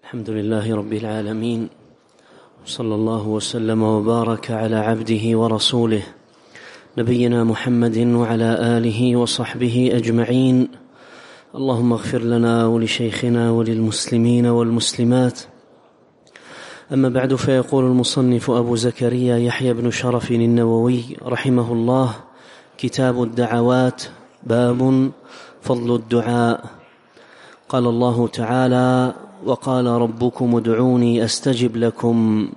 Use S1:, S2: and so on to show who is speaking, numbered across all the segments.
S1: الحمد لله رب العالمين، صلى الله وسلم وبارك على عبده ورسوله نبينا محمد وعلى آله وصحبه أجمعين. اللهم اغفر لنا ولشيخنا وللمسلمين والمسلمات. أما بعد، فيقول المصنف أبو زكريا يحيى بن شرف النووي رحمه الله: كتاب الدعوات، باب فضل الدعاء. قال الله تعالى: وقال ربكم ادعوني أستجب لكم.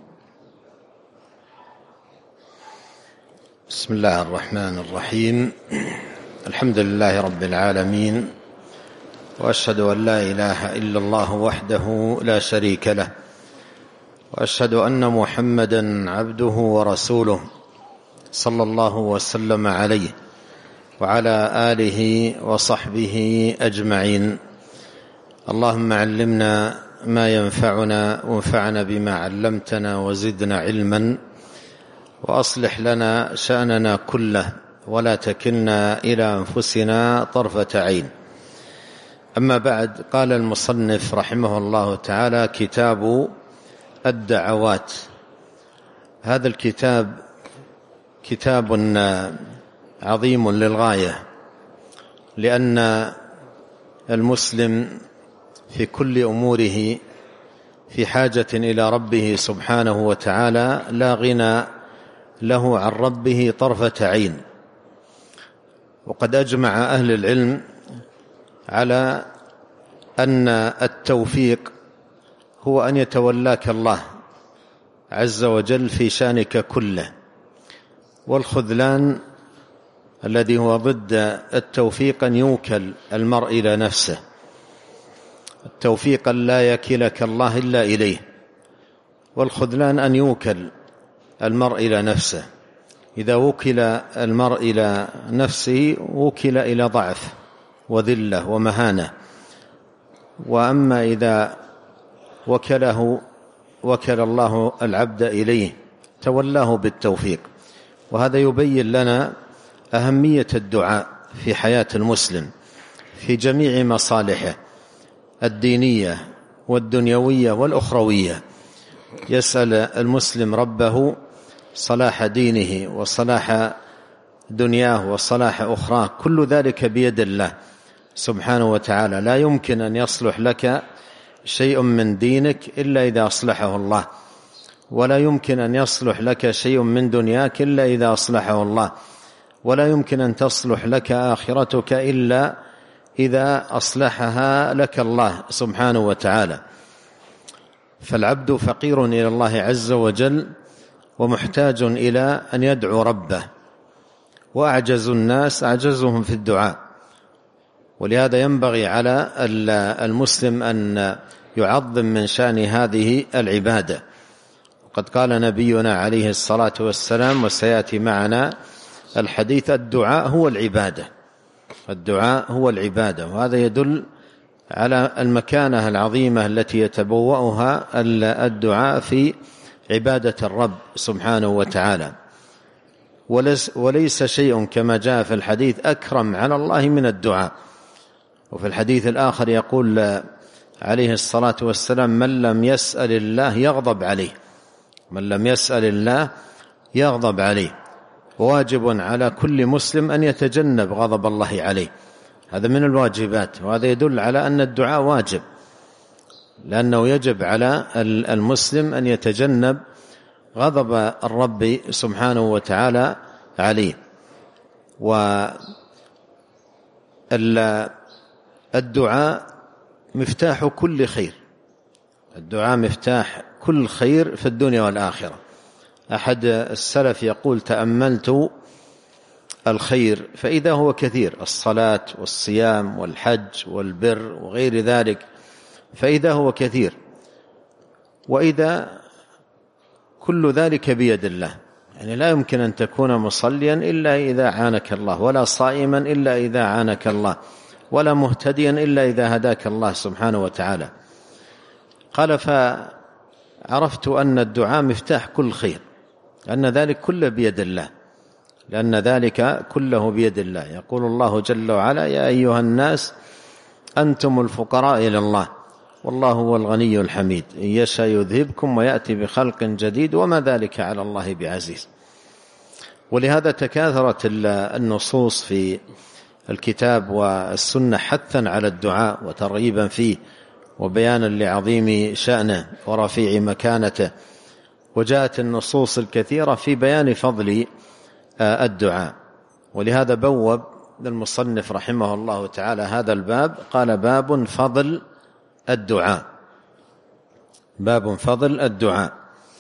S2: بسم الله الرحمن الرحيم. الحمد لله رب العالمين، وأشهد أن لا إله إلا الله وحده لا شريك له، وأشهد أن محمدا عبده ورسوله صلى الله وسلم عليه وعلى آله وصحبه أجمعين. اللهم علمنا ما ينفعنا وانفعنا بما علمتنا وزدنا علما، وأصلح لنا شأننا كله ولا تكلنا إلى أنفسنا طرفة عين. أما بعد، قال المصنف رحمه الله تعالى: كتاب الدعوات. هذا الكتاب كتاب عظيم للغاية، لأن المسلم في كل أموره في حاجة إلى ربه سبحانه وتعالى، لا غنى له عن ربه طرفة عين. وقد أجمع أهل العلم على أن التوفيق هو أن يتولاك الله عز وجل في شأنك كله، والخذلان الذي هو ضد التوفيق أن يوكل المرء إلى نفسه. التوفيق لا يكلك الله إلا إليه، والخذلان أن يوكل المرء إلى نفسه. إذا وكل المرء إلى نفسه وكل إلى ضعف وذلة ومهانة، وأما إذا وكل الله العبد إليه تولاه بالتوفيق. وهذا يبين لنا أهمية الدعاء في حياة المسلم في جميع مصالحه الدينية والدنيوية والأخروية. يسأل المسلم ربه صلاح دينه وصلاح دنياه وصلاح أخراه، كل ذلك بيد الله سبحانه وتعالى. لا يمكن أن يصلح لك شيء من دينك إلا إذا أصلحه الله، ولا يمكن أن يصلح لك شيء من دنياك إلا إذا أصلحه الله، ولا يمكن أن تصلح لك آخرتك إلا إذا أصلحها لك الله سبحانه وتعالى. فالعبد فقير إلى الله عز وجل ومحتاج إلى أن يدعو ربه، وأعجز الناس أعجزهم في الدعاء. ولهذا ينبغي على المسلم أن يعظم من شأن هذه العبادة. وقد قال نبينا عليه الصلاة والسلام، وسيأتي معنا الحديث: الدعاء هو العبادة. الدعاء هو العبادة. وهذا يدل على المكانة العظيمة التي يتبوأها الدعاء في عبادة الرب سبحانه وتعالى. وليس شيء كما جاء في الحديث أكرم على الله من الدعاء. وفي الحديث الآخر يقول عليه الصلاة والسلام: من لم يسأل الله يغضب عليه. من لم يسأل الله يغضب عليه. وواجب على كل مسلم أن يتجنب غضب الله عليه، هذا من الواجبات. وهذا يدل على أن الدعاء واجب، لأنه يجب على المسلم أن يتجنب غضب الرب سبحانه وتعالى عليه. والدعاء مفتاح كل خير. الدعاء مفتاح كل خير في الدنيا والآخرة. أحد السلف يقول: تأملت الخير فإذا هو كثير، الصلاة والصيام والحج والبر وغير ذلك، فإذا هو كثير، وإذا كل ذلك بيد الله. يعني لا يمكن أن تكون مصليا إلا إذا عانك الله، ولا صائما إلا إذا عانك الله، ولا مهتديا إلا إذا هداك الله سبحانه وتعالى. قال: فعرفت أن الدعاء مفتاح كل خير، لأن ذلك كله بيد الله، لأن ذلك كله بيد الله. يقول الله جل وعلا: يا أيها الناس أنتم الفقراء إلى الله والله هو الغني الحميد، إن يشاء يذهبكم ويأتي بخلق جديد وما ذلك على الله بعزيز. ولهذا تكاثرت النصوص في الكتاب والسنة حثا على الدعاء وترغيبا فيه وبيانا لعظيم شأنه ورفيع مكانته، وجاءت النصوص الكثيرة في بيان فضل الدعاء. ولهذا بوب المصنف رحمه الله تعالى هذا الباب، قال باب فضل الدعاء، باب فضل الدعاء.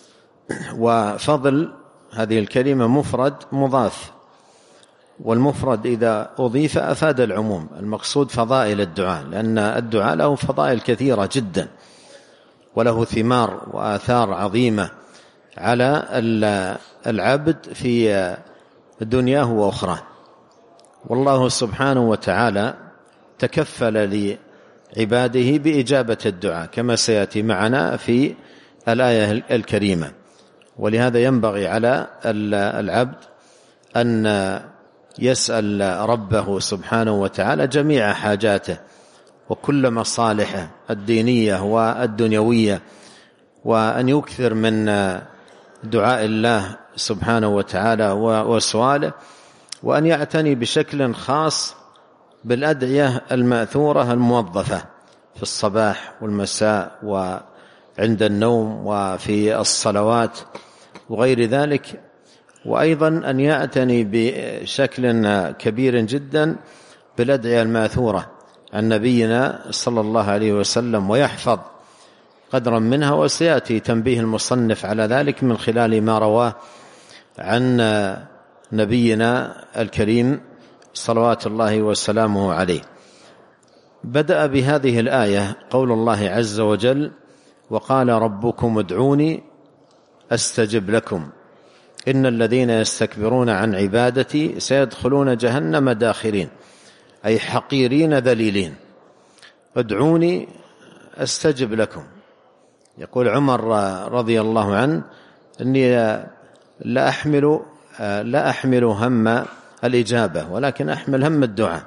S2: وفضل هذه الكلمة مفرد مضاف، والمفرد إذا أضيف أفاد العموم. المقصود فضائل الدعاء، لأن الدعاء له فضائل كثيرة جدا وله ثمار وآثار عظيمة على العبد في دنياه وأخراه. والله سبحانه وتعالى تكفل لعباده بإجابة الدعاء كما سيأتي معنا في الآية الكريمة. ولهذا ينبغي على العبد أن يسأل ربه سبحانه وتعالى جميع حاجاته وكل مصالحه الدينية والدنيوية، وأن يكثر من دعاء الله سبحانه وتعالى وسؤاله، وأن يعتني بشكل خاص بالأدعية المأثورة الموظفة في الصباح والمساء وعند النوم وفي الصلوات وغير ذلك. وأيضا أن يعتني بشكل كبير جدا بالأدعية المأثورة عن نبينا صلى الله عليه وسلم، ويحفظ قدرا منها، وسيأتي تنبيه المصنف على ذلك من خلال ما رواه عن نبينا الكريم صلوات الله وسلامه عليه. بدأ بهذه الآية قول الله عز وجل: وقال ربكم ادعوني أستجب لكم إن الذين يستكبرون عن عبادتي سيدخلون جهنم داخرين، أي حقيرين ذليلين. ادعوني أستجب لكم. يقول عمر رضي الله عنه: إني لا أحمل هم الإجابة ولكن أحمل هم الدعاء.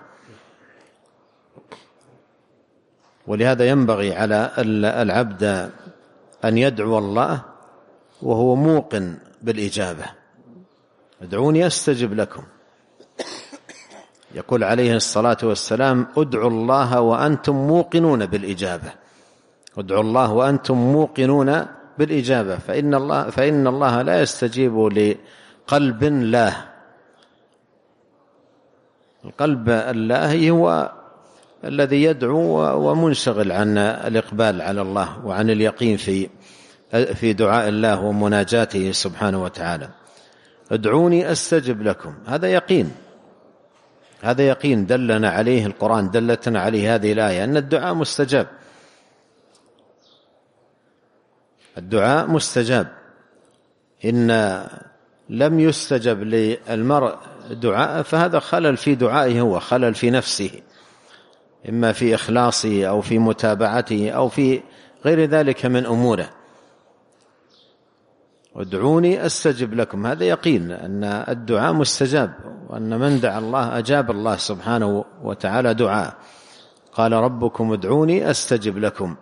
S2: ولهذا ينبغي على العبد أن يدعو الله وهو موقن بالإجابة. ادعوني أستجب لكم. يقول عليه الصلاة والسلام: ادعوا الله وأنتم موقنون بالإجابة. ادعوا الله وأنتم موقنون بالإجابة، فإن الله لا يستجيب لقلب لاه. القلب اللاه هو الذي يدعو ومنشغل عن الإقبال على الله وعن اليقين في دعاء الله ومناجاته سبحانه وتعالى. ادعوني أستجب لكم، هذا يقين دلنا عليه القرآن، دلتنا عليه هذه الآية أن الدعاء مستجاب. الدعاء مستجاب. إن لم يستجب للمرء دعاء فهذا خلل في دعائه، هو خلل في نفسه، إما في إخلاصه أو في متابعته أو في غير ذلك من أموره. وادعوني أستجب لكم، هذا يقين أن الدعاء مستجاب، وأن من دعا الله أجاب الله سبحانه وتعالى دعاء. قال ربكم ادعوني أستجب لكم.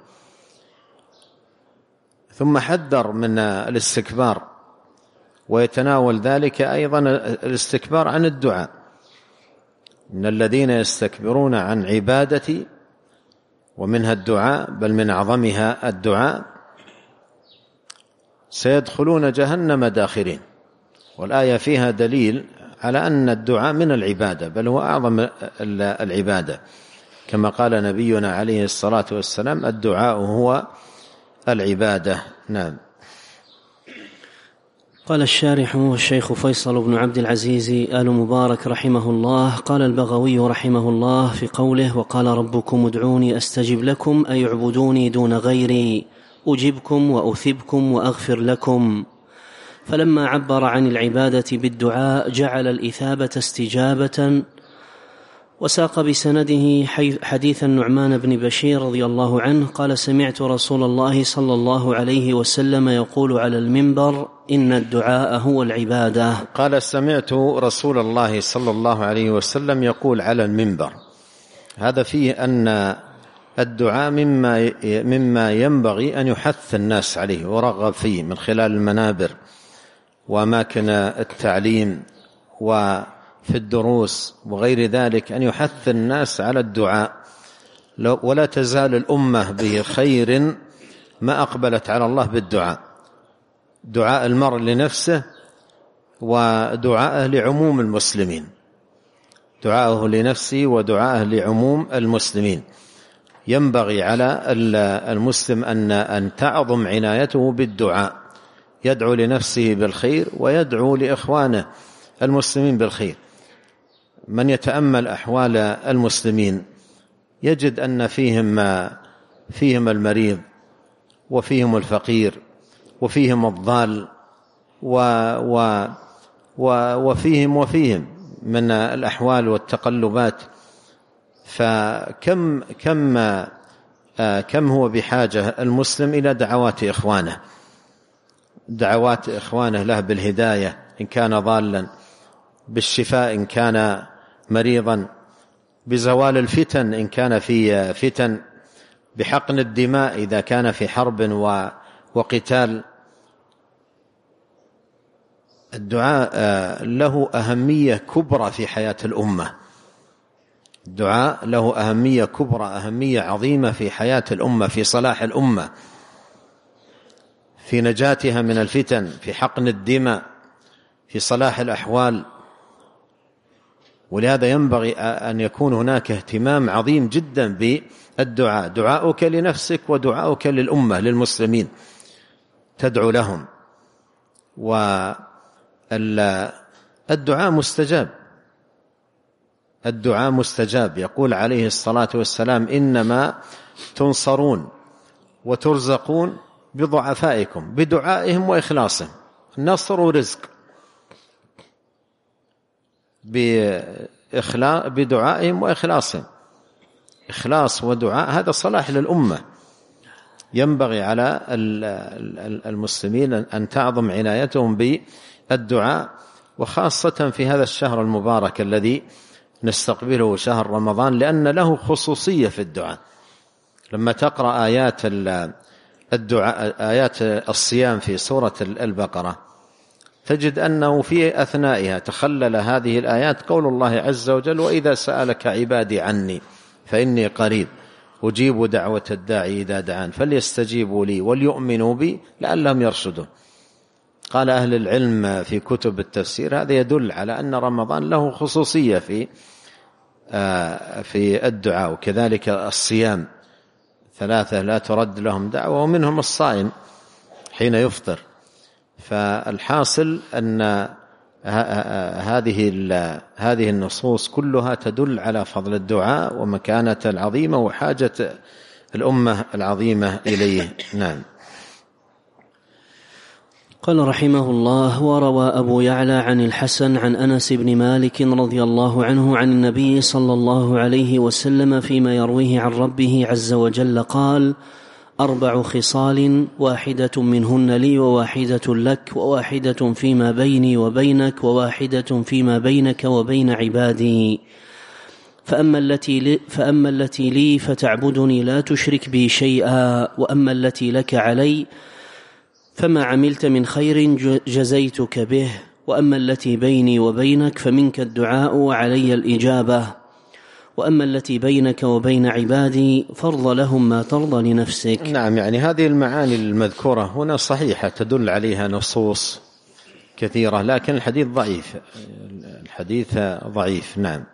S2: ثم حذر من الاستكبار، ويتناول ذلك أيضا الاستكبار عن الدعاء. إن الذين يستكبرون عن عبادتي، ومنها الدعاء، بل من أعظمها الدعاء، سيدخلون جهنم داخرين. والآية فيها دليل على أن الدعاء من العبادة، بل هو أعظم العبادة، كما قال نبينا عليه الصلاة والسلام: الدعاء هو العبادة. نعم.
S1: قال الشارح الشيخ فيصل بن عبد العزيز آل مبارك رحمه الله: قال البغوي رحمه الله في قوله: وقال ربكم ادعوني أستجب لكم، أي اعبدوني دون غيري أجبكم وأثبكم وأغفر لكم. فلما عبر عن العبادة بالدعاء جعل الإثابة استجابة. وساق بسنده حديث النعمان بن بشير رضي الله عنه قال: سمعت رسول الله صلى الله عليه وسلم يقول على المنبر: إن الدعاء هو العبادة.
S2: قال: سمعت رسول الله صلى الله عليه وسلم يقول على المنبر. هذا فيه أن الدعاء مما ينبغي أن يحث الناس عليه ورغب فيه من خلال المنابر وأماكن التعليم وفي الدروس وغير ذلك، أن يحث الناس على الدعاء. ولا تزال الأمة بخير ما أقبلت على الله بالدعاء، دعاء المرء لنفسه ودعاءه لعموم المسلمين، دعاءه لنفسه ودعاءه لعموم المسلمين. ينبغي على المسلم أن تعظم عنايته بالدعاء، يدعو لنفسه بالخير ويدعو لإخوانه المسلمين بالخير. من يتأمل أحوال المسلمين يجد أن فيهم المريض وفيهم الفقير وفيهم الضال وفيهم من الأحوال والتقلبات. فكم هو بحاجة المسلم إلى دعوات إخوانه له بالهداية إن كان ضالا، بالشفاء إن كان مريضا، بزوال الفتن إن كان في فتن، بحقن الدماء إذا كان في حرب وقتال. الدعاء له أهمية كبرى في حياة الأمة، الدعاء له أهمية كبرى، أهمية عظيمة في حياة الأمة، في صلاح الأمة، في نجاتها من الفتن، في حقن الدماء، في صلاح الأحوال. ولهذا ينبغي أن يكون هناك اهتمام عظيم جدا بالدعاء، دعاؤك لنفسك ودعاؤك للأمة للمسلمين، تدعو لهم. والدعاء مستجاب، الدعاء مستجاب. يقول عليه الصلاة والسلام: إنما تنصرون وترزقون بضعفائكم، بدعائهم وإخلاصهم. النصر ورزق بدعائهم وإخلاصهم، إخلاص ودعاء، هذا صلاح للأمة. ينبغي على المسلمين أن تعظم عنايتهم بالدعاء، وخاصة في هذا الشهر المبارك الذي نستقبله، شهر رمضان، لأن له خصوصية في الدعاء. لما تقرأ آيات الدعاء، آيات الصيام في سورة البقرة، تجد أنه في أثنائها تخلل هذه الآيات قول الله عز وجل: وإذا سألك عبادي عني فإني قريب أجيب دعوة الداعي إذا دعان فليستجيبوا لي وليؤمنوا بي لعلهم يرشدون. قال أهل العلم في كتب التفسير هذا يدل على أن رمضان له خصوصية في الدعاء. وكذلك الصيام، 3 لا ترد لهم دعوة ومنهم الصائم حين يفطر. فالحاصل أن هذه النصوص كلها تدل على فضل الدعاء ومكانة العظيمة وحاجة الأمة العظيمة إليه. نعم.
S1: قال رحمه الله: وروى أبو يعلى عن الحسن عن أنس بن مالك رضي الله عنه عن النبي صلى الله عليه وسلم فيما يرويه عن ربه عز وجل قال: 4 خصال، 1 منهن لي و1 لك، و1 فيما بيني وبينك، و1 فيما بينك وبين عبادي. فأما التي لي فتعبدني لا تشرك بي شيئا، وأما التي لك علي فما عملت من خير جزيتك به، وأما التي بيني وبينك فمنك الدعاء وعلي الإجابة، وأما التي بينك وبين عبادي فارض لهم ما ترضى لنفسك.
S2: نعم، يعني هذه المعاني المذكورة هنا صحيحة، تدل عليها نصوص كثيرة، لكن الحديث ضعيف. نعم.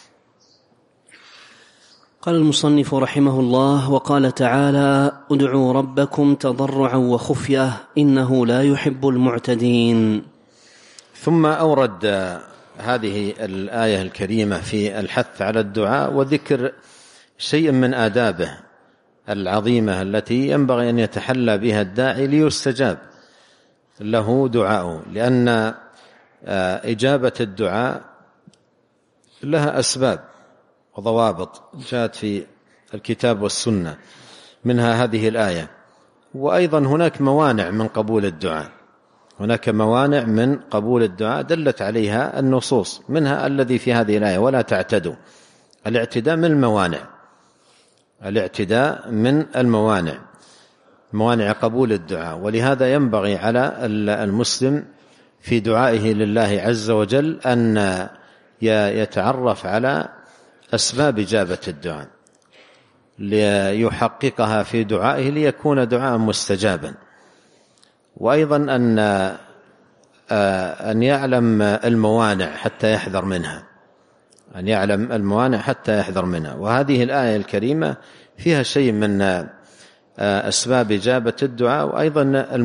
S1: قال المصنف رحمه الله: وقال تعالى: ادعوا ربكم تضرعا وخفية إنه لا يحب المعتدين.
S2: ثم أورد هذه الآية الكريمة في الحث على الدعاء وذكر شيء من آدابه العظيمة التي ينبغي أن يتحلى بها الداعي ليستجاب له دعاءه، لأن إجابة الدعاء لها أسباب وضوابط جاءت في الكتاب والسنة، منها هذه الآية. وأيضا هناك موانع من قبول الدعاء، هناك موانع من قبول الدعاء دلت عليها النصوص، منها الذي في هذه الآية: ولا تعتدوا. الاعتداء من الموانع، الاعتداء من موانع قبول الدعاء. ولهذا ينبغي على المسلم في دعائه لله عز وجل أن يتعرف على أسباب إجابة الدعاء ليحققها في دعائه ليكون دعاء مستجابا. وأيضا أن يعلم الموانع حتى يحذر منها، وهذه الآية الكريمة فيها شيء من أسباب إجابة الدعاء، وأيضا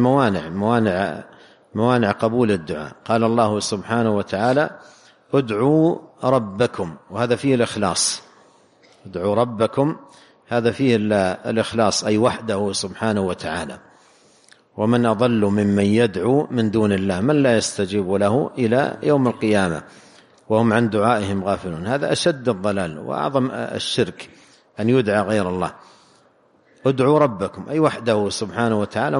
S2: موانع قبول الدعاء. قال الله سبحانه وتعالى: ادعوا ربكم، وهذا فيه الإخلاص. ادعوا ربكم هذا فيه الإخلاص، أي وحده سبحانه وتعالى. ومن أضل ممن يدعو من دون الله من لا يستجيب له إلى يوم القيامة وهم عن دعائهم غافلون. هذا أشد الضلال وأعظم الشرك، أن يدعى غير الله. ادعوا ربكم أي وحده سبحانه وتعالى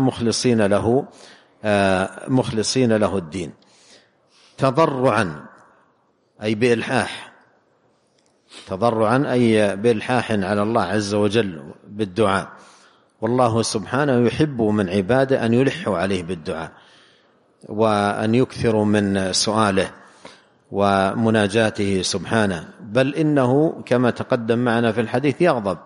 S2: مخلصين له الدين. تضرعا أي بإلحاح على الله عز وجل بالدعاء. والله سبحانه يحب من عباده أن يلحوا عليه بالدعاء، وأن يكثروا من سؤاله ومناجاته سبحانه. بل إنه كما تقدم معنا في الحديث يغضب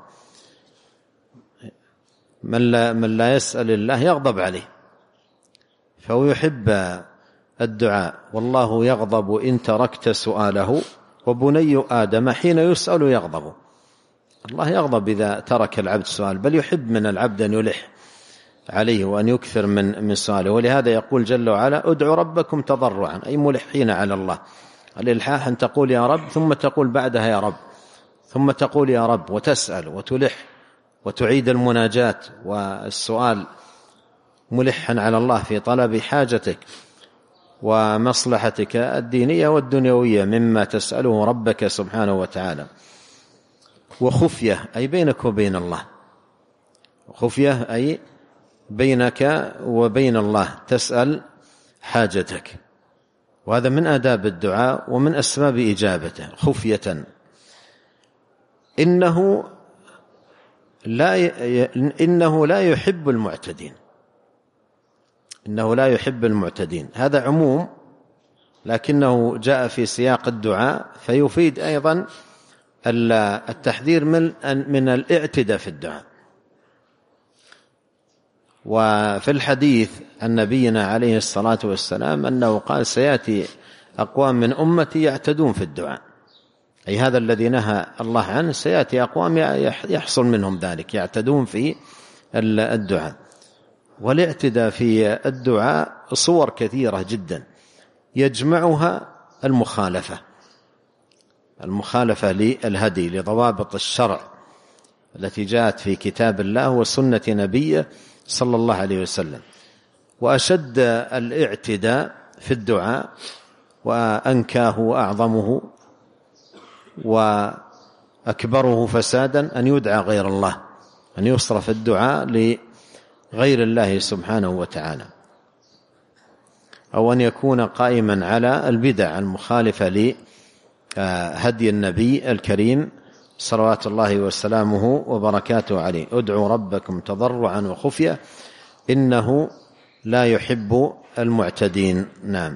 S2: من لا يسأل الله، يغضب عليه، فهو يحب الدعاء. والله يغضب إن تركت سؤاله، وبني آدم حين يسأل يغضب. الله يغضب إذا ترك العبد سؤال، بل يحب من العبد أن يلح عليه وأن يكثر من سؤاله. ولهذا يقول جل وعلا: ادعوا ربكم تضرعا، أي ملحين على الله. الإلحاح أن تقول يا رب، ثم تقول بعدها يا رب، ثم تقول يا رب، وتسأل وتلح وتعيد المناجاة والسؤال، ملحا على الله في طلب حاجتك ومصلحتك الدينية والدنيوية مما تسأله ربك سبحانه وتعالى. وخفية أي بينك وبين الله، خفية أي بينك وبين الله تسأل حاجتك، وهذا من آداب الدعاء ومن أسباب إجابته خفية. إنه لا يحب المعتدين. إنه لا يحب المعتدين، هذا عموم لكنه جاء في سياق الدعاء، فيفيد أيضا التحذير من الاعتداء في الدعاء. وفي الحديث عن نبينا عليه الصلاة والسلام أنه قال: سيأتي أقوام من أمتي يعتدون في الدعاء، أي هذا الذي نهى الله عنه سيأتي أقوام يحصل منهم ذلك، يعتدون في الدعاء. والاعتداء في الدعاء صور كثيرة جدا، يجمعها المخالفة للهدي، لضوابط الشرع التي جاءت في كتاب الله وسنة نبيه صلى الله عليه وسلم. وأشد الاعتداء في الدعاء وأنكاه وأعظمه وأكبره فسادا أن يدعى غير الله، أن يصرف الدعاء لغير الله سبحانه وتعالى، أو أن يكون قائما على البدع المخالفة لهدي النبي الكريم صلوات الله وسلامه وبركاته عليه. ادعوا ربكم تضرعا وخفية إنه لا يحب المعتدين. نعم.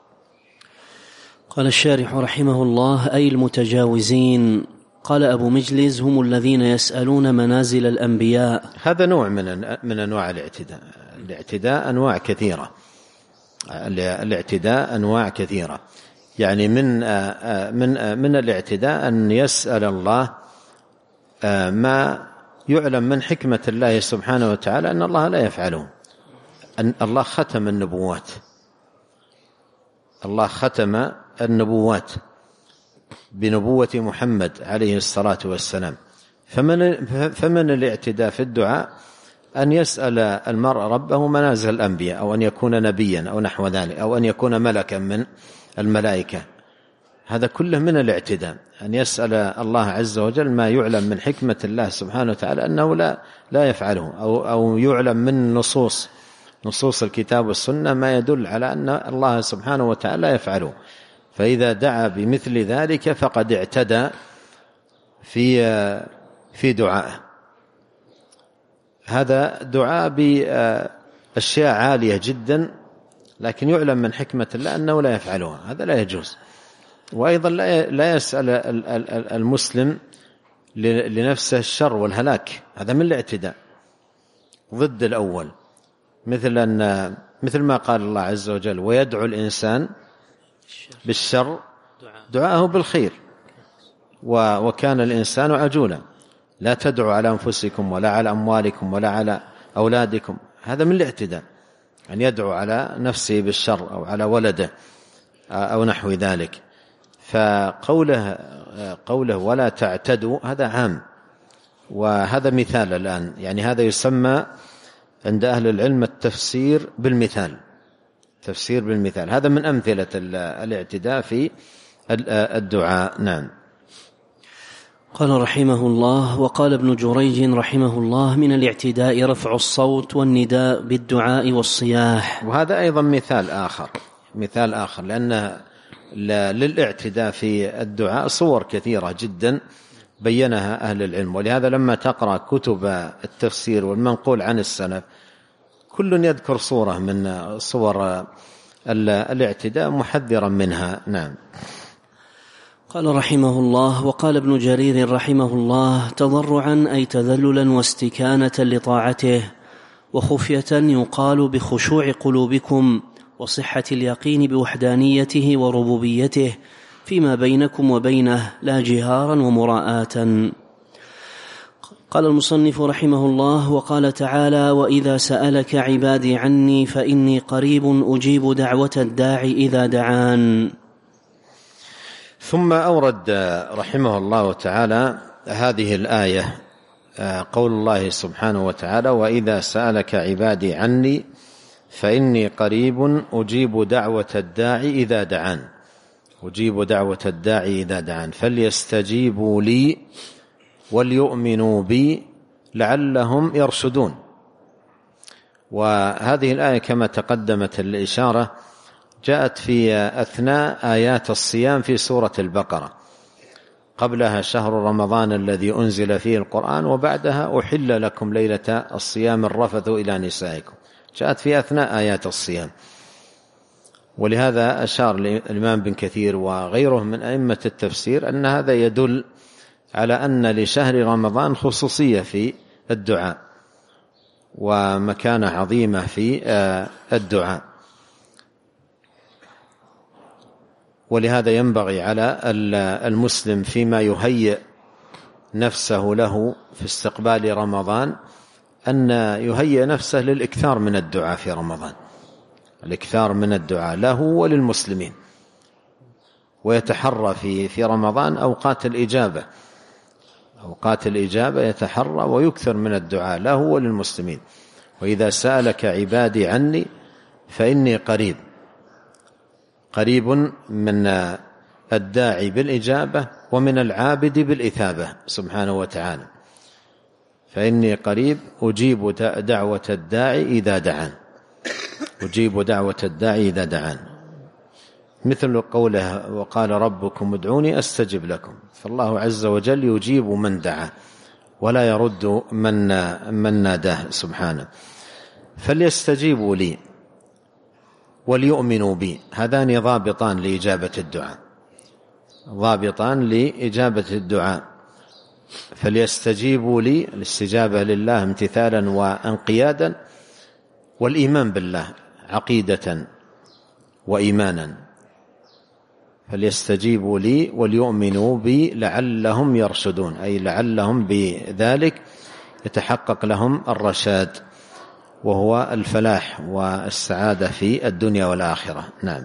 S1: قال الشارح رحمه الله: أي المتجاوزين. قال أبو مجلز: هم الذين يسألون منازل الأنبياء.
S2: هذا نوع من أنواع الاعتداء. الاعتداء أنواع كثيرة، يعني من الاعتداء أن يسأل الله ما يعلم من حكمة الله سبحانه وتعالى أن الله لا يفعله. أن الله ختم النبوات بنبوة محمد عليه الصلاة والسلام. فمن الاعتداء في الدعاء أن يسأل المرء ربه منازل الأنبياء، أو أن يكون نبيا أو نحو ذلك، أو أن يكون ملكا من الملائكة. هذا كله من الاعتداء، أن يسأل الله عز وجل ما يعلم من حكمة الله سبحانه وتعالى أنه لا يفعله، أو يعلم من نصوص الكتاب والسنة ما يدل على أن الله سبحانه وتعالى لا يفعله. فإذا دعا بمثل ذلك فقد اعتدى في دعائه، هذا دعاء بأشياء عالية جدا، لكن يعلم من حكمة الله أنه لا يفعلها، هذا لا يجوز. وأيضا لا يسأل المسلم لنفسه الشر والهلاك، هذا من الاعتداء ضد الأول، مثل ما قال الله عز وجل: ويدعو الإنسان بالشر دعاءه بالخير وكان الإنسان عجولا. لا تدعوا على أنفسكم ولا على أموالكم ولا على أولادكم، هذا من الاعتداء، أن يدعو على نفسه بالشر أو على ولده أو نحو ذلك. فقوله ولا تعتدوا هذا عام، وهذا مثال الآن، يعني هذا يسمى عند أهل العلم التفسير بالمثال، تفسير بالمثال، هذا من أمثلة الاعتداء في الدعاء. نعم.
S1: قال رحمه الله: وقال ابن جريج رحمه الله: من الاعتداء رفع الصوت والنداء بالدعاء والصياح.
S2: وهذا أيضا مثال آخر، لأن للاعتداء في الدعاء صور كثيرة جدا بينها أهل العلم، ولهذا لما تقرأ كتب التفسير والمنقول عن السلف كل يذكر صورة من صور الاعتداء محذرا منها. نعم.
S1: قال رحمه الله: وقال ابن جرير رحمه الله: تضرعا أي تذللا واستكانة لطاعته، وخفية يقال بخشوع قلوبكم، وصحة اليقين بوحدانيته وربوبيته فيما بينكم وبينه، لا جهارا ومراءة. قال المصنف رحمه الله: وقال تعالى: وإذا سألك عبادي عني فإني قريب أجيب دعوة الداعي إذا دعان.
S2: ثم أورد رحمه الله تعالى هذه الآية، قول الله سبحانه وتعالى: وإذا سألك عبادي عني فإني قريب أجيب دعوة الداعي إذا دعان، أجيب دعوة الداعي إذا دعان، فليستجيبوا لي وليؤمنوا بي لعلهم يرشدون. وهذه الآية كما تقدمت الإشارة جاءت في أثناء آيات الصيام في سورة البقرة، قبلها شهر رمضان الذي أنزل فيه القرآن، وبعدها أحل لكم ليلة الصيام الرفث إلى نسائكم، جاءت في أثناء آيات الصيام. ولهذا أشار الإمام بن كثير وغيره من أئمة التفسير أن هذا يدل على أن لشهر رمضان خصوصية في الدعاء ومكانة عظيمة في الدعاء، ولهذا ينبغي على المسلم فيما يهيئ نفسه له في استقبال رمضان أن يهيئ نفسه للإكثار من الدعاء في رمضان، الإكثار من الدعاء له وللمسلمين، ويتحرى في رمضان أوقات الإجابة يتحرى ويكثر من الدعاء له وللمسلمين. وإذا سألك عبادي عني فإني قريب من الداعي بالإجابة ومن العابد بالإثابة سبحانه وتعالى، فإني قريب أجيب دعوة الداعي إذا دعان، أجيب دعوة الداعي إذا دعان، مثل قوله: وقال ربكم ادعوني أستجب لكم. فالله عز وجل يجيب من دعا ولا يرد من ناداه سبحانه. فليستجيبوا لي وليؤمنوا بي، هذان ضابطان لإجابة الدعاء، ضابطان لإجابة الدعاء. فليستجيبوا لي، الاستجابة لله امتثالا وانقيادا، والإيمان بالله عقيدة وإيمانا. فليستجيبوا لي وليؤمنوا بي لعلهم يرشدون، أي لعلهم بذلك يتحقق لهم الرشاد، وهو الفلاح والسعادة في الدنيا والآخرة. نعم.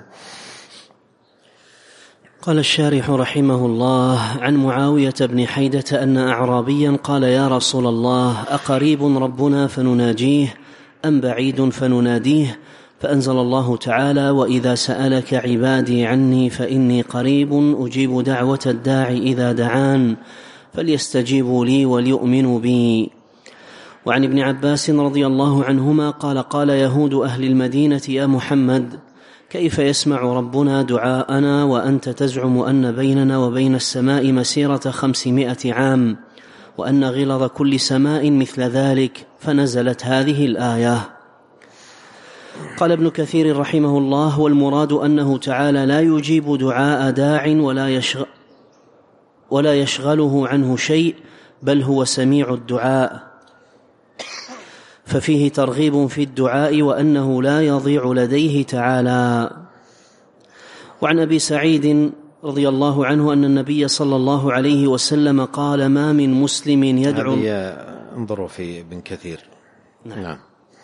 S1: قال الشارح رحمه الله: عن معاوية بن حيدة أن أعرابيا قال: يا رسول الله، أقريب ربنا فنناجيه أم بعيد فنناديه؟ فأنزل الله تعالى: وإذا سألك عبادي عني فإني قريب أجيب دعوة الداعي إذا دعان فليستجيبوا لي وليؤمنوا بي. وعن ابن عباس رضي الله عنهما قال: قال يهود أهل المدينة: يا محمد، كيف يسمع ربنا دعاءنا وأنت تزعم أن بيننا وبين السماء مسيرة 500 عام، وأن غلظ كل سماء مثل ذلك، فنزلت هذه الآية. قال ابن كثير رحمه الله: والمراد أنه تعالى لا يجيب دعاء داع ولا يشغله عنه شيء، بل هو سميع الدعاء، ففيه ترغيب في الدعاء وأنه لا يضيع لديه تعالى. وعن أبي سعيد رضي الله عنه أن النبي صلى الله عليه وسلم قال: ما من مسلم يدعو.
S2: انظروا في ابن كثير. نعم.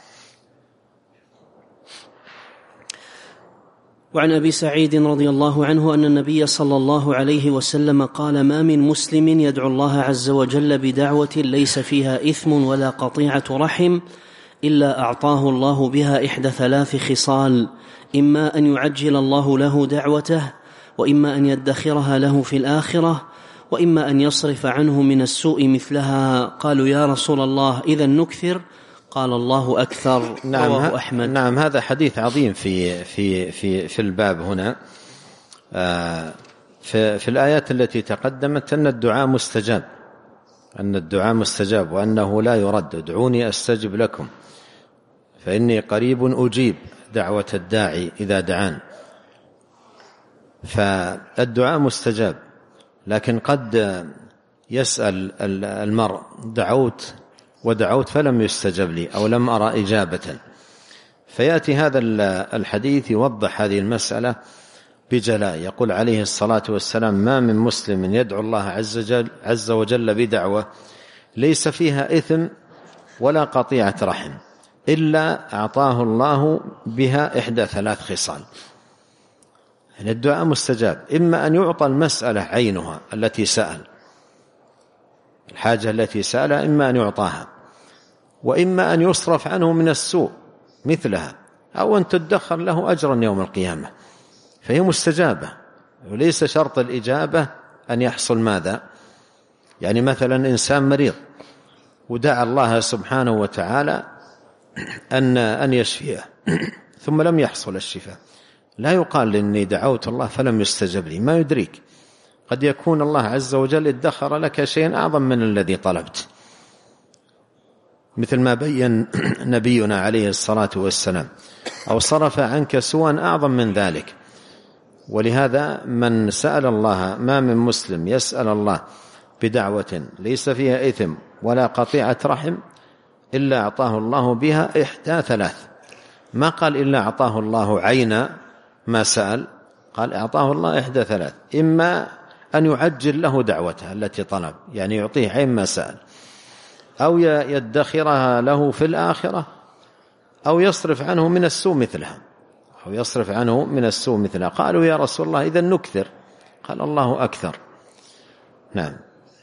S1: وعن أبي سعيد رضي الله عنه أن النبي صلى الله عليه وسلم قال: ما من مسلم يدعو الله عز وجل بدعوة ليس فيها إثم ولا قطيعة رحم إلا أعطاه الله بها إحدى 3 خصال: إما أن يعجل الله له دعوته، وإما أن يدخرها له في الآخرة، وإما أن يصرف عنه من السوء مثلها. قالوا: يا رسول الله إذن نكثر؟ قال: الله أكثر. رواه أحمد.
S2: نعم، هذا حديث عظيم في الباب هنا. في الآيات التي تقدمت أن الدعاء مستجاب، وأنه لا يرد. ادعوني أستجب لكم فإني قريب أجيب دعوة الداعي إذا دعان. فالدعاء مستجاب، لكن قد يسأل المرء: ودعوت فلم يستجب لي، أو لم أرى إجابة. فيأتي هذا الحديث يوضح هذه المسألة بجلاء. يقول عليه الصلاة والسلام: ما من مسلم يدعو الله عز وجل بدعوة ليس فيها إثم ولا قطيعة رحم إلا أعطاه الله بها إحدى 3 خصال. يعني الدعاء مستجاب، إما أن يعطى المسألة عينها التي سأل، الحاجة التي سألها إما أن يعطاها، وإما أن يصرف عنه من السوء مثلها، أو أن تدخر له أجرا يوم القيامة، فهي مستجابة. وليس شرط الإجابة أن يحصل ماذا؟ يعني مثلا إنسان مريض ودعا الله سبحانه وتعالى أن يشفيه ثم لم يحصل الشفاء، لا يقال إني دعوت الله فلم يستجب لي، ما يدريك، قد يكون الله عز وجل ادخر لك شيئا أعظم من الذي طلبت، مثل ما بين نبينا عليه الصلاة والسلام، أو صرف عنك سوءا أعظم من ذلك. ولهذا من سأل الله، ما من مسلم يسأل الله بدعوة ليس فيها إثم ولا قطيعة رحم إلا أعطاه الله بها إحدى 3. ما قال إلا أعطاه الله عين ما سأل، قال أعطاه الله إحدى 3: إما أن يعجل له دعوته التي طلب، يعني يعطيه عين ما سأل، أو يدخرها له في الآخرة، أو يصرف عنه من السوء مثلها. قالوا: يا رسول الله إذن نكثر؟ قال: الله أكثر. نعم.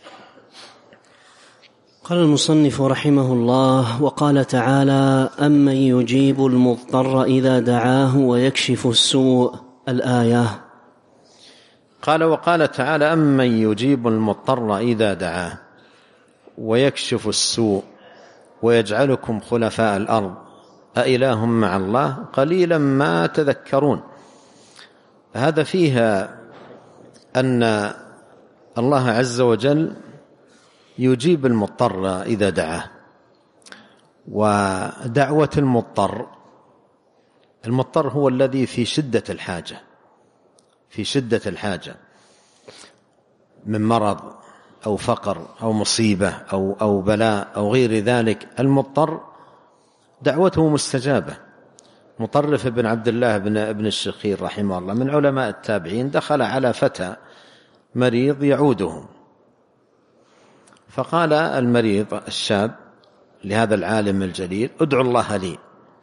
S1: قال المصنف رحمه الله: وقال تعالى: أمن يجيب المضطر إذا دعاه ويكشف السوء، الآية.
S2: قال: وقال تعالى: أمن يجيب المضطر إذا دعاه ويكشف السوء ويجعلكم خلفاء الأرض أإله مع الله قليلا ما تذكرون. هذا فيها أن الله عز وجل يجيب المضطر إذا دعاه، ودعوة المضطر هو الذي في شدة الحاجة من مرض أو فقر أو مصيبة أو بلاء أو غير ذلك. المضطر دعوته مستجابة. مطرف بن عبد الله بن الشخير رحمه الله من علماء التابعين دخل على فتى مريض يعوده، فقال المريض الشاب لهذا العالم الجليل: ادعو الله لي.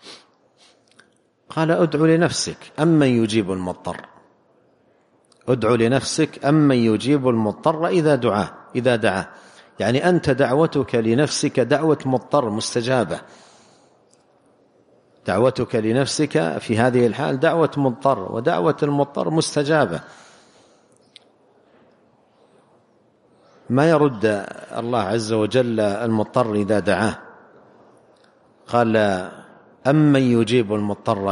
S2: قال: ادعو لنفسك أمن يجيب المضطر. ادعو لنفسك أمن يجيب المضطر إذا دعاه، يعني أنت دعوتك لنفسك دعوة مضطر مستجابة. دعوتك لنفسك في هذه الحال دعوة مضطر، ودعوة المضطر مستجابة. ما يرد الله عز وجل المضطر إذا دعاه. قال: أمن يجيب المضطر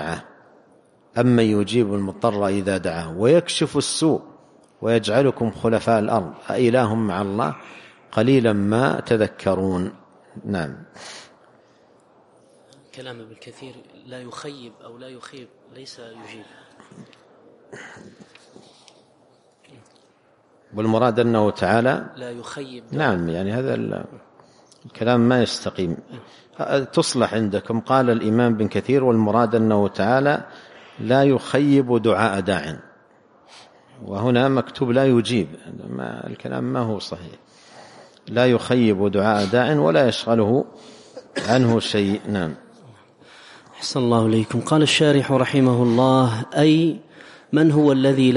S2: إذا دعاه ويكشف السوء ويجعلكم خلفاء الأرض أإله مع الله قليلا ما تذكرون. نعم.
S1: كلام ابن كثير لا يخيب أو لا يخيب ليس يجيب،
S2: والمراد أنه تعالى
S1: لا يخيب.
S2: نعم، يعني هذا الكلام ما يستقيم. تصلح عندكم قال الإمام ابن كثير والمراد أنه تعالى لا يخيب دعاء داع، وهنا مكتوب لا يجيب، الكلام ما هو صحيح. لا يخيب دعاء داع ولا يشغله عنه شيء. نعم.
S1: أحسن الله إليكم. قال الشارح رحمه الله: من هو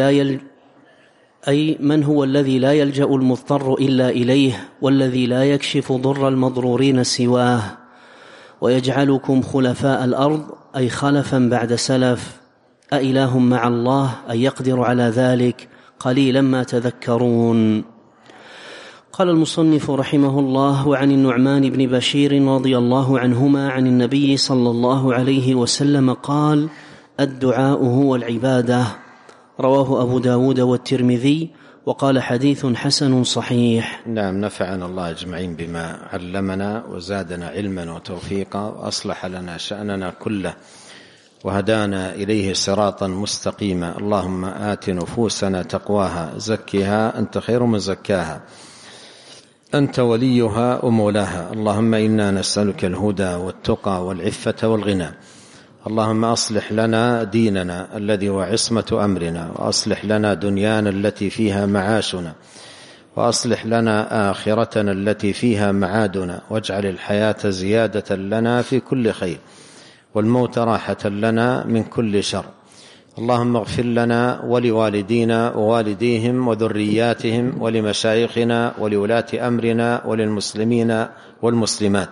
S1: الذي لا يلجأ المضطر إلا إليه، والذي لا يكشف ضر المضرورين سواه، ويجعلكم خلفاء الأرض، أي خلفا بعد سلف. أإله مع الله أن يقدر على ذلك؟ قليلا ما تذكرون. قال المصنف رحمه الله: وعن النعمان بن بشير رضي الله عنهما عن النبي صلى الله عليه وسلم قال: الدعاء هو العبادة. رواه أبو داود والترمذي، وقال حديث حسن صحيح.
S2: نعم. نفعنا الله أجمعين بما علمنا وزادنا علما وتوفيقا، وأصلح لنا شأننا كله، وهدانا إليه صراطا مستقيما. اللهم آت نفوسنا تقواها، زكها أنت خير من زكاها، أنت وليها ومولاها. اللهم إنا نسألك الهدى والتقى والعفة والغنى. اللهم أصلح لنا ديننا الذي هو عصمة أمرنا، وأصلح لنا دنيانا التي فيها معاشنا، وأصلح لنا آخرتنا التي فيها معادنا، واجعل الحياة زيادة لنا في كل خير، والموت راحة لنا من كل شر. اللهم اغفر لنا ولوالدينا ووالديهم وذرياتهم ولمشايخنا ولولاة أمرنا وللمسلمين والمسلمات.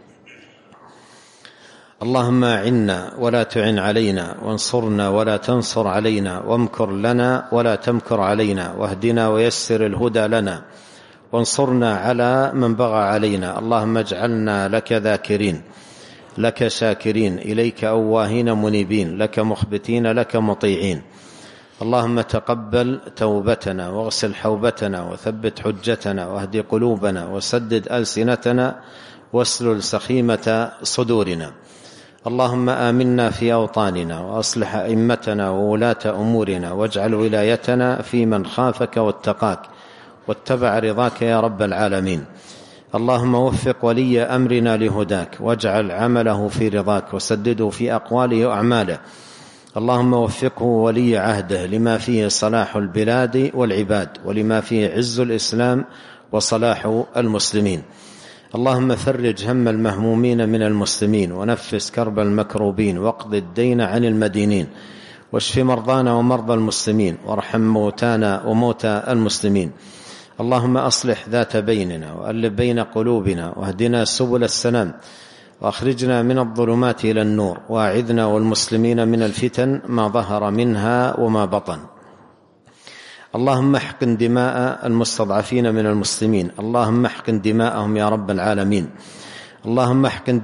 S2: اللهم أعنا ولا تعن علينا، وانصرنا ولا تنصر علينا، وامكر لنا ولا تمكر علينا، واهدنا ويسر الهدى لنا، وانصرنا على من بغى علينا. اللهم اجعلنا لك ذاكرين، لك شاكرين، إليك أواهين منيبين، لك مخبتين، لك مطيعين. اللهم تقبل توبتنا، واغسل حوبتنا، وثبت حجتنا، واهد قلوبنا، وسدد ألسنتنا، واسلل سخيمة صدورنا. اللهم آمنا في أوطاننا، وأصلح أئمتنا وولاة أمورنا، واجعل ولايتنا في من خافك واتقاك واتبع رضاك يا رب العالمين. اللهم وفق ولي أمرنا لهداك، واجعل عمله في رضاك، وسدده في أقواله وأعماله. اللهم وفقه ولي عهده لما فيه صلاح البلاد والعباد، ولما فيه عز الإسلام وصلاح المسلمين. اللهم فرج هم المهمومين من المسلمين، ونفس كرب المكروبين، واقض الدين عن المدينين، واشف مرضانا ومرضى المسلمين، وارحم موتانا وموتى المسلمين. اللهم أصلح ذات بيننا، وألف بين قلوبنا، واهدنا سبل السلام، وأخرجنا من الظلمات إلى النور، وأعذنا والمسلمين من الفتن ما ظهر منها وما بطن. اللهم احقن دماء المستضعفين من المسلمين، اللهم احقن دماءهم يا رب العالمين. اللهم احقن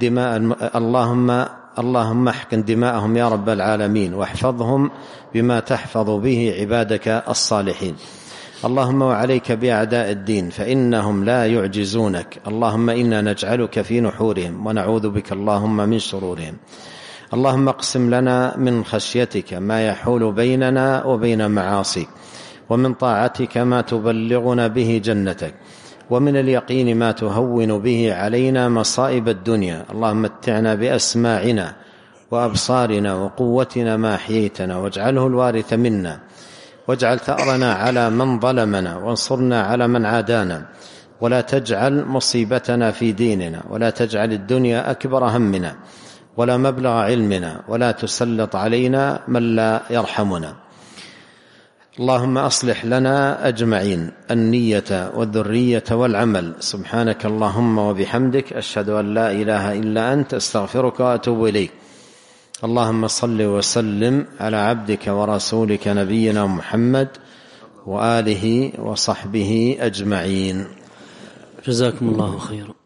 S2: دماءهم يا رب العالمين، واحفظهم بما تحفظ به عبادك الصالحين. اللهم وعليك بأعداء الدين، فإنهم لا يعجزونك. اللهم إنا نجعلك في نحورهم، ونعوذ بك اللهم من شرورهم. اللهم اقسم لنا من خشيتك ما يحول بيننا وبين معاصيك، ومن طاعتك ما تبلغنا به جنتك، ومن اليقين ما تهون به علينا مصائب الدنيا. اللهم متعنا بأسماعنا وأبصارنا وقوتنا ما أحييتنا، واجعله الوارث منا، واجعل ثأرنا على من ظلمنا، وانصرنا على من عادانا، ولا تجعل مصيبتنا في ديننا، ولا تجعل الدنيا أكبر همنا ولا مبلغ علمنا، ولا تسلط علينا من لا يرحمنا. اللهم أصلح لنا أجمعين النية والذرية والعمل. سبحانك اللهم وبحمدك، أشهد أن لا إله إلا أنت، أستغفرك وأتوب إليك. اللهم صل وسلم على عبدك ورسولك نبينا محمد وآله وصحبه أجمعين.
S1: جزاكم الله خيرا.